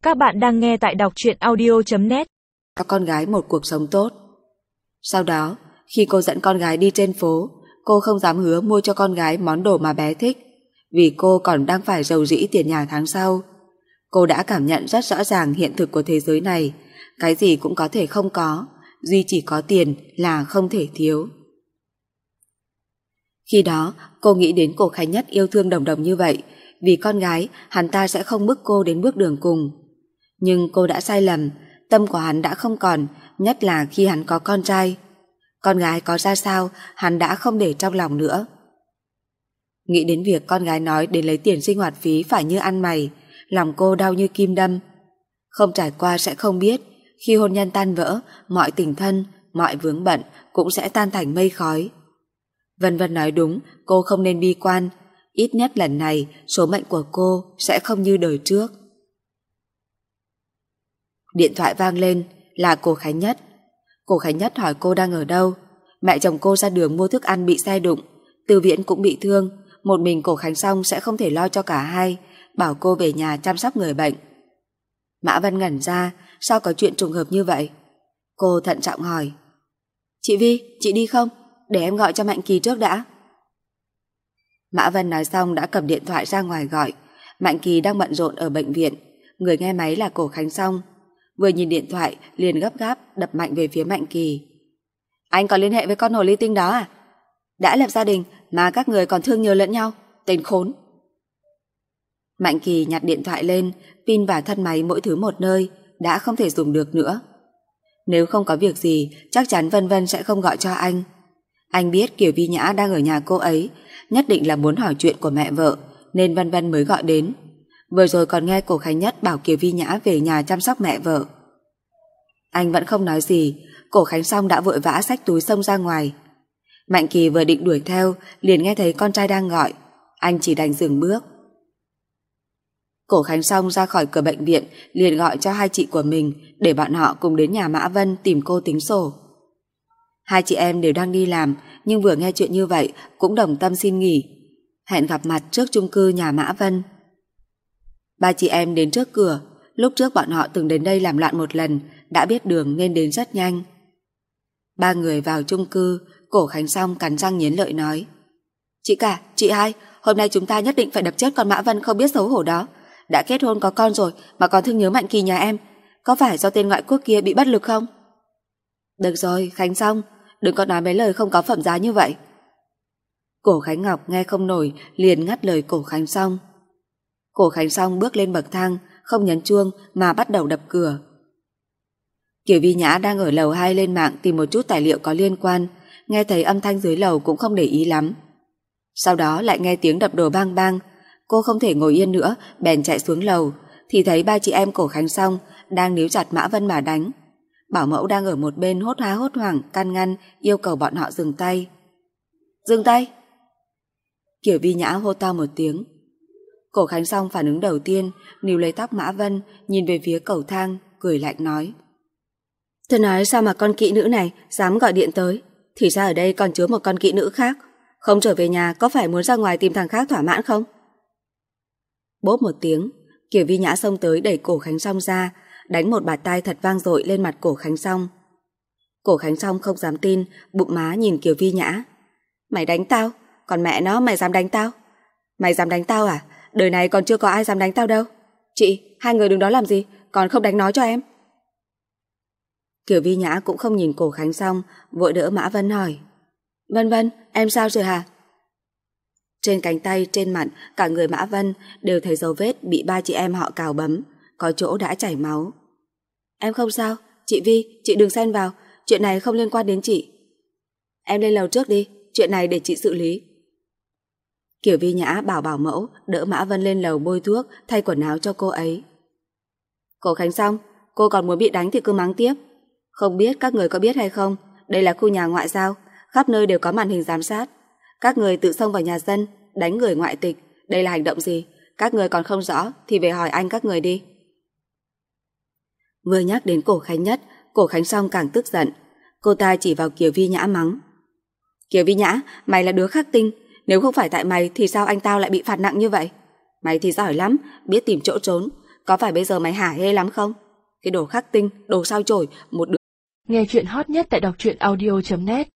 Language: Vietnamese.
Các bạn đang nghe tại đọc truyện audio.net. Cho con gái một cuộc sống tốt. Sau đó, khi cô dẫn con gái đi trên phố, cô không dám hứa mua cho con gái món đồ mà bé thích, vì cô còn đang phải rầu rĩ tiền nhà tháng sau. Cô đã cảm nhận rất rõ ràng hiện thực của thế giới này, cái gì cũng có thể không có, duy chỉ có tiền là không thể thiếu. Khi đó, cô nghĩ đến Cổ Khánh Nhất yêu thương Đồng Đồng như vậy, vì con gái, hắn ta sẽ không bức cô đến bước đường cùng. Nhưng cô đã sai lầm, tâm của hắn đã không còn, nhất là khi hắn có con trai. Con gái có ra sao, hắn đã không để trong lòng nữa. Nghĩ đến việc con gái nói đến lấy tiền sinh hoạt phí phải như ăn mày, lòng cô đau như kim đâm. Không trải qua sẽ không biết, khi hôn nhân tan vỡ, mọi tình thân, mọi vướng bận cũng sẽ tan thành mây khói. Vân Vân nói đúng, cô không nên bi quan, ít nhất lần này số mệnh của cô sẽ không như đời trước. Điện thoại vang lên, là Cổ Khánh Nhất. Cổ Khánh Nhất hỏi cô đang ở đâu. Mẹ chồng cô ra đường mua thức ăn bị xe đụng, Tư Viễn cũng bị thương, một mình Cổ Khánh Song sẽ không thể lo cho cả hai, bảo cô về nhà chăm sóc người bệnh. Mã Vân ngẩn ra, sao có chuyện trùng hợp như vậy? Cô thận trọng hỏi. Chị Vi, chị đi không? Để em gọi cho Mạnh Kỳ trước đã. Mã Vân nói xong đã cầm điện thoại ra ngoài gọi. Mạnh Kỳ đang bận rộn ở bệnh viện, người nghe máy là Cổ Khánh Song. Vừa nhìn điện thoại liền gấp gáp đập mạnh về phía Mạnh Kỳ. Anh có liên hệ với con hồ ly tinh đó à? Đã lập gia đình mà các người còn thương nhớ lẫn nhau, tên khốn. Mạnh Kỳ nhặt điện thoại lên, pin và thân máy mỗi thứ một nơi, đã không thể dùng được nữa. Nếu không có việc gì, chắc chắn Vân Vân sẽ không gọi cho anh. Anh biết Kiều Vi Nhã đang ở nhà cô ấy, nhất định là muốn hỏi chuyện của mẹ vợ, nên Vân Vân mới gọi đến. Vừa rồi còn nghe Cổ Khánh Nhất bảo Kiều Vi Nhã về nhà chăm sóc mẹ vợ. Anh vẫn không nói gì, Cổ Khánh Song đã vội vã xách túi xông ra ngoài. Mạnh Kỳ vừa định đuổi theo, liền nghe thấy con trai đang gọi, anh chỉ đành dừng bước. Cổ Khánh Song ra khỏi cửa bệnh viện, liền gọi cho hai chị của mình để bọn họ cùng đến nhà Mã Vân tìm cô tính sổ. Hai chị em đều đang đi làm, nhưng vừa nghe chuyện như vậy cũng đồng tâm xin nghỉ, hẹn gặp mặt trước chung cư nhà Mã Vân. Ba chị em đến trước cửa, lúc trước bọn họ từng đến đây làm loạn một lần, đã biết đường nên đến rất nhanh. Ba người vào chung cư, Cổ Khánh Song cắn răng nghiến lợi nói. Chị cả, chị hai, hôm nay chúng ta nhất định phải đập chết con Mã Vân không biết xấu hổ đó. Đã kết hôn có con rồi mà còn thương nhớ Mạnh Kỳ nhà em, có phải do tên ngoại quốc kia bị bất lực không? Được rồi, Khánh Song, đừng có nói mấy lời không có phẩm giá như vậy. Cổ Khánh Ngọc nghe không nổi, liền ngắt lời Cổ Khánh Song. Cổ Khánh Song bước lên bậc thang, không nhấn chuông mà bắt đầu đập cửa. Kiều Vi Nhã đang ở lầu 2 lên mạng tìm một chút tài liệu có liên quan, nghe thấy âm thanh dưới lầu cũng không để ý lắm. Sau đó lại nghe tiếng đập đồ bang bang, cô không thể ngồi yên nữa, bèn chạy xuống lầu, thì thấy ba chị em Cổ Khánh Song đang níu chặt Mã Vân mà đánh. Bảo mẫu đang ở một bên hốt há hốt hoảng can ngăn, yêu cầu bọn họ dừng tay. Dừng tay! Kiều Vi Nhã hô to một tiếng. Cổ Khánh Song phản ứng đầu tiên, níu lấy tóc Mã Vân, nhìn về phía cầu thang, cười lạnh nói. Tôi nói sao mà con kỹ nữ này dám gọi điện tới, thì ra ở đây còn chứa một con kỹ nữ khác, không trở về nhà có phải muốn ra ngoài tìm thằng khác thỏa mãn không? Bốp một tiếng, Kiều Vi Nhã xông tới đẩy Cổ Khánh Song ra, đánh một bạt tai thật vang dội lên mặt Cổ Khánh Song. Cổ Khánh Song không dám tin, bụng má nhìn Kiều Vi Nhã. Mày đánh tao? Còn mẹ nó mày dám đánh tao? Mày dám đánh tao à? Đời này còn chưa có ai dám đánh tao đâu. Chị, hai người đứng đó làm gì, còn không đánh nó cho em. Kiều Vi Nhã cũng không nhìn Cổ Khánh Song, vội đỡ Mã Vân hỏi. Vân Vân, em sao rồi hả? Trên cánh tay, trên mặt, cả người Mã Vân đều thấy dấu vết bị ba chị em họ cào bấm, có chỗ đã chảy máu. Em không sao, chị Vi, chị đừng xen vào, chuyện này không liên quan đến chị. Em lên lầu trước đi, chuyện này để chị xử lý. Kiều Vi Nhã bảo bảo mẫu đỡ Mã Vân lên lầu bôi thuốc, thay quần áo cho cô ấy. Cổ Khánh Song, cô còn muốn bị đánh thì cứ mắng tiếp. Không biết các người có biết hay không, đây là khu nhà ngoại giao, khắp nơi đều có màn hình giám sát. Các người tự xông vào nhà dân, đánh người ngoại tịch, đây là hành động gì? Các người còn không rõ thì về hỏi anh các người đi. Vừa nhắc đến Cổ Khánh Nhất, Cổ Khánh Song càng tức giận. Cô ta chỉ vào Kiều Vi Nhã mắng. Kiều Vi Nhã, mày là đứa khắc tinh, nếu không phải tại mày thì sao anh tao lại bị phạt nặng như vậy? Mày thì giỏi lắm, biết tìm chỗ trốn, Có phải bây giờ mày hả hê lắm không? Cái đồ khắc tinh, đồ sao chổi, một đứa. Nghe chuyện hot nhất tại đọc truyện audio.net